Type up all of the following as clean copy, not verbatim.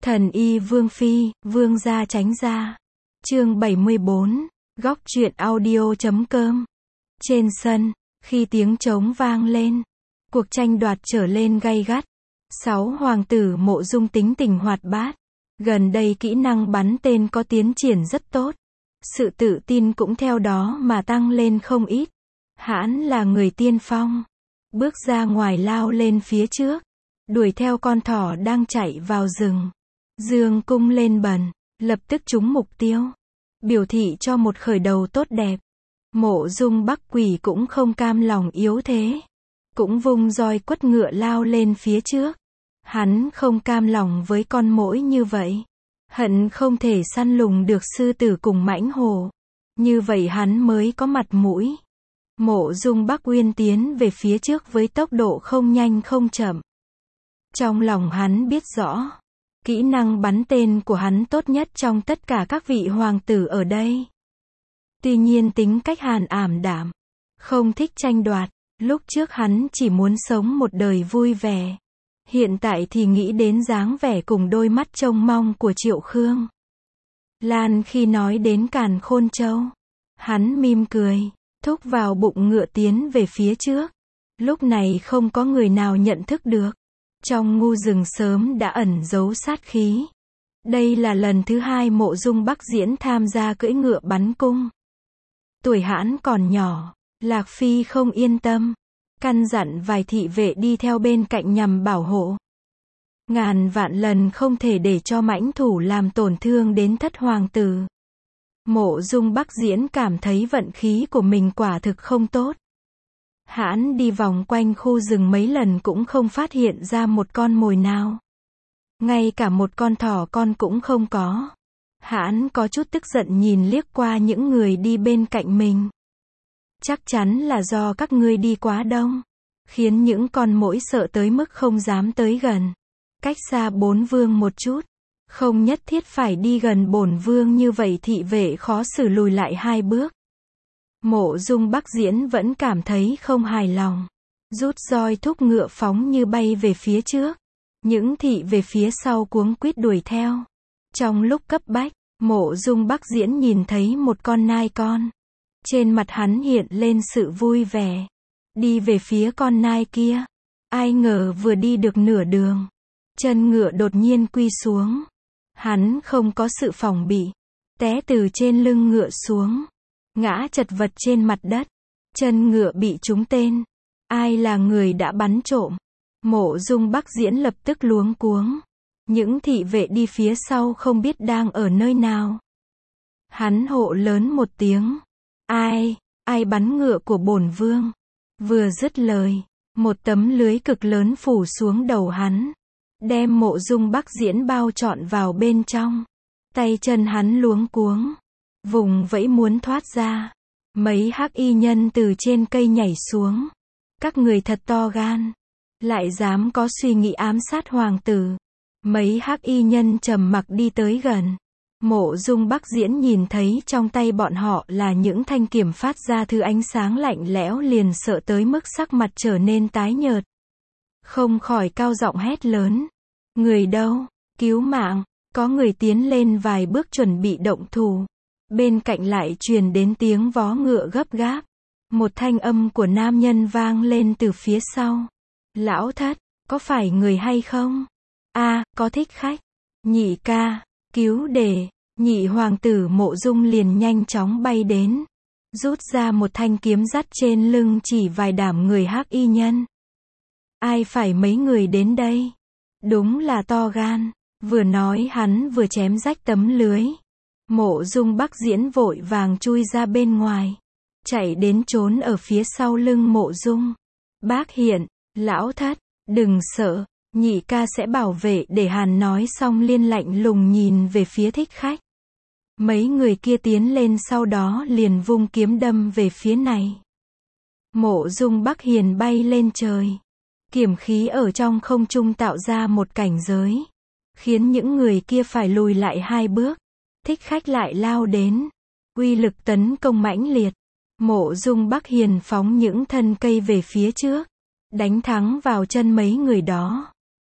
Thần y Vương Phi, Vương gia tránh ra. Chương 74, góc truyện audio.com. Trên sân, khi tiếng trống vang lên, cuộc tranh đoạt trở lên gay gắt. 6 hoàng tử Mộ Dung tính tình hoạt bát. Gần đây kỹ năng bắn tên có tiến triển rất tốt. Sự tự tin cũng theo đó mà tăng lên không ít. Hãn là người tiên phong. Bước ra ngoài lao lên phía trước. Đuổi theo con thỏ đang chạy vào rừng. Dương cung lên bần, lập tức trúng mục tiêu. Biểu thị cho một khởi đầu tốt đẹp. Mộ Dung Bắc Quỷ cũng không cam lòng yếu thế. Cũng vung roi quất ngựa lao lên phía trước. Hắn không cam lòng với con muỗi như vậy. Hận không thể săn lùng được sư tử cùng mãnh hổ. Như vậy hắn mới có mặt mũi. Mộ Dung Bắc Uyên tiến về phía trước với tốc độ không nhanh không chậm. Trong lòng hắn biết rõ, kỹ năng bắn tên của hắn tốt nhất trong tất cả các vị hoàng tử ở đây. Tuy nhiên tính cách Hàn ảm đạm, không thích tranh đoạt. Lúc trước hắn chỉ muốn sống một đời vui vẻ. Hiện tại thì nghĩ đến dáng vẻ cùng đôi mắt trông mong của Triệu Khương. Lan khi nói đến Càn Khôn Châu, hắn mỉm cười, thúc vào bụng ngựa tiến về phía trước. Lúc này không có người nào nhận thức được. Trong ngu rừng sớm đã ẩn giấu sát khí. Đây là lần thứ 2 Mộ Dung Bắc Diễn tham gia cưỡi ngựa bắn cung. Tuổi hãn còn nhỏ, Lạc Phi không yên tâm. Căn dặn vài thị vệ đi theo bên cạnh nhằm bảo hộ. Ngàn vạn lần không thể để cho mãnh thủ làm tổn thương đến thất hoàng tử. Mộ Dung Bắc Diễn cảm thấy vận khí của mình quả thực không tốt. Hãn đi vòng quanh khu rừng mấy lần cũng không phát hiện ra một con mồi nào. Ngay cả một con thỏ con cũng không có. Hãn có chút tức giận nhìn liếc qua những người đi bên cạnh mình. Chắc chắn là do các ngươi đi quá đông, khiến những con muỗi sợ tới mức không dám tới gần. Cách xa bổn vương một chút. Không nhất thiết phải đi gần bổn vương như vậy, thị vệ khó xử lùi lại 2 bước. Mộ Dung Bắc Diễn vẫn cảm thấy không hài lòng. Rút roi thúc ngựa phóng như bay về phía trước. Những thị về phía sau cuống quýt đuổi theo. Trong lúc cấp bách, Mộ Dung Bắc Diễn nhìn thấy một con nai con. Trên mặt hắn hiện lên sự vui vẻ. Đi về phía con nai kia. Ai ngờ vừa đi được nửa đường, chân ngựa đột nhiên quy xuống. Hắn không có sự phòng bị, té từ trên lưng ngựa xuống, ngã chật vật trên mặt đất. Chân ngựa bị trúng tên. Ai là người đã bắn trộm? Mộ Dung Bắc Diễn lập tức luống cuống. Những thị vệ đi phía sau không biết đang ở nơi nào. Hắn hộ lớn một tiếng. Ai bắn ngựa của bổn vương? Vừa dứt lời, một tấm lưới cực lớn phủ xuống đầu hắn, đem Mộ Dung Bắc Diễn bao trọn vào bên trong. Tay chân hắn luống cuống, vùng vẫy muốn thoát ra. Mấy hắc y nhân từ trên cây nhảy xuống. Các người thật to gan, lại dám có suy nghĩ ám sát hoàng tử. Mấy hắc y nhân trầm mặc đi tới gần. Mộ Dung Bắc Diễn nhìn thấy trong tay bọn họ là những thanh kiếm phát ra thứ ánh sáng lạnh lẽo, liền sợ tới mức sắc mặt trở nên tái nhợt. Không khỏi cao giọng hét lớn. Người đâu? Cứu mạng! Có người tiến lên vài bước chuẩn bị động thủ. Bên cạnh lại truyền đến tiếng vó ngựa gấp gáp. Một thanh âm của nam nhân vang lên từ phía sau. Lão thất, có phải người hay không? Có thích khách. Nhị ca, cứu để. Nhị hoàng tử Mộ Dung liền nhanh chóng bay đến. Rút ra một thanh kiếm dắt trên lưng chỉ vài đảm người hắc y nhân. Ai phải mấy người đến đây? Đúng là to gan. Vừa nói hắn vừa chém rách tấm lưới. Mộ Dung Bắc Diễn vội vàng chui ra bên ngoài. Chạy đến trốn ở phía sau lưng Mộ Dung. Bác Hiện, lão thất, đừng sợ. Nhị ca sẽ bảo vệ để. Hàn nói xong liên lạnh lùng nhìn về phía thích khách. Mấy người kia tiến lên sau đó liền vung kiếm đâm về phía này. Mộ Dung Bắc Hiền bay lên trời. Kiếm khí ở trong không trung tạo ra một cảnh giới, khiến những người kia phải lùi lại 2 bước. Thích khách lại lao đến. Uy lực tấn công mãnh liệt. Mộ Dung Bắc Hiền phóng những thân cây về phía trước, đánh thẳng vào chân mấy người đó.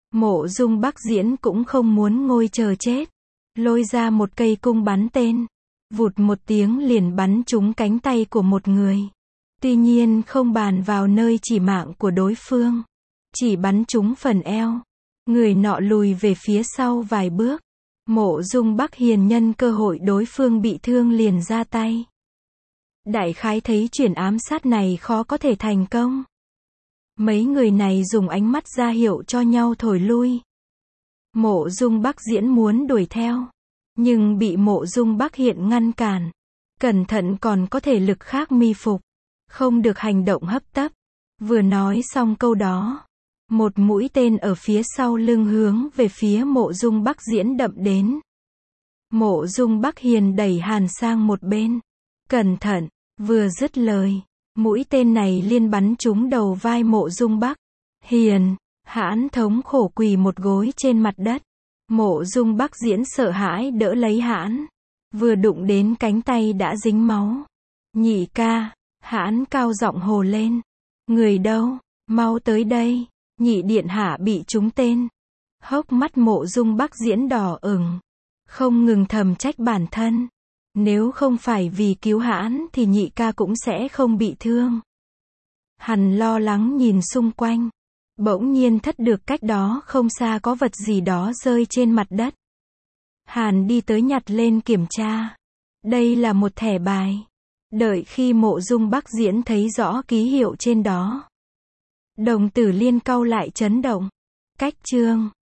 Mộ Dung Bắc Diễn cũng không muốn ngồi chờ chết. Lôi ra một cây cung bắn tên. Vụt một tiếng liền bắn trúng cánh tay của một người. Tuy nhiên không bàn vào nơi chỉ mạng của đối phương. Chỉ bắn trúng phần eo. Người nọ lùi về phía sau vài bước. Mộ Dung Bắc Hiền nhân cơ hội đối phương bị thương liền ra tay. Đại khái thấy chuyển ám sát này khó có thể thành công. Mấy người này dùng ánh mắt ra hiệu cho nhau thổi lui. Mộ Dung Bắc Diễn muốn đuổi theo. Nhưng bị Mộ Dung Bắc Hiện ngăn cản. Cẩn thận còn có thể lực khác mi phục. Không được hành động hấp tấp. Vừa nói xong câu đó. Một mũi tên ở phía sau lưng hướng về phía Mộ Dung Bắc Diễn đậm đến. Mộ Dung Bắc Hiền đẩy Hàn sang một bên. Cẩn thận, vừa dứt lời. Mũi tên này liên bắn trúng đầu vai Mộ Dung Bắc Hiền. Hãn thống khổ quỳ một gối trên mặt đất. Mộ Dung Bắc Diễn sợ hãi đỡ lấy Hãn. Vừa đụng đến cánh tay đã dính máu. Nhị ca, Hãn cao giọng hồ lên. Người đâu, mau tới đây. Nhị điện hạ bị trúng tên. Hốc mắt Mộ Dung Bắc Diễn đỏ ửng. Không ngừng thầm trách bản thân. Nếu không phải vì cứu Hãn thì nhị ca cũng sẽ không bị thương. Hắn lo lắng nhìn xung quanh. Bỗng nhiên thất được cách đó không xa có vật gì đó rơi trên mặt đất. Hàn đi tới nhặt lên kiểm tra. Đây là một thẻ bài. Đợi khi Mộ Dung Bắc Diễn thấy rõ ký hiệu trên đó. Đồng tử liên cau lại chấn động. Cách chương